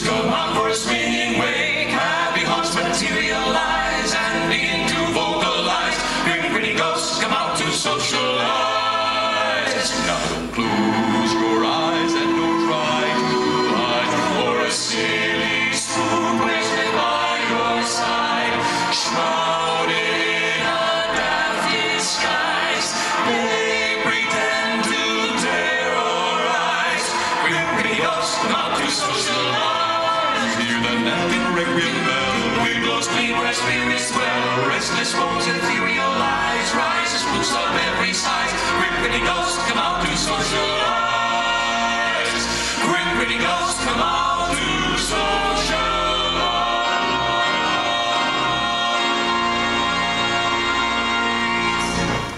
come on for a swinging wake. Happy hearts materialize and begin to vocalize. Grim, gritty ghosts come out to socialize. Now don't close your eyes and don't try to hide, or a silly spook waits by your side, shrouded in a daft disguise. They pretend to terrorize. Grim, gritty ghosts come out to socialize. Hear the napkin requiem bell, weird ghosts clean where spirits dwell. Restless bones etherealize, rises spooks of every size. Grim, gritty ghosts come out to socialize. Grim, gritty ghosts come out.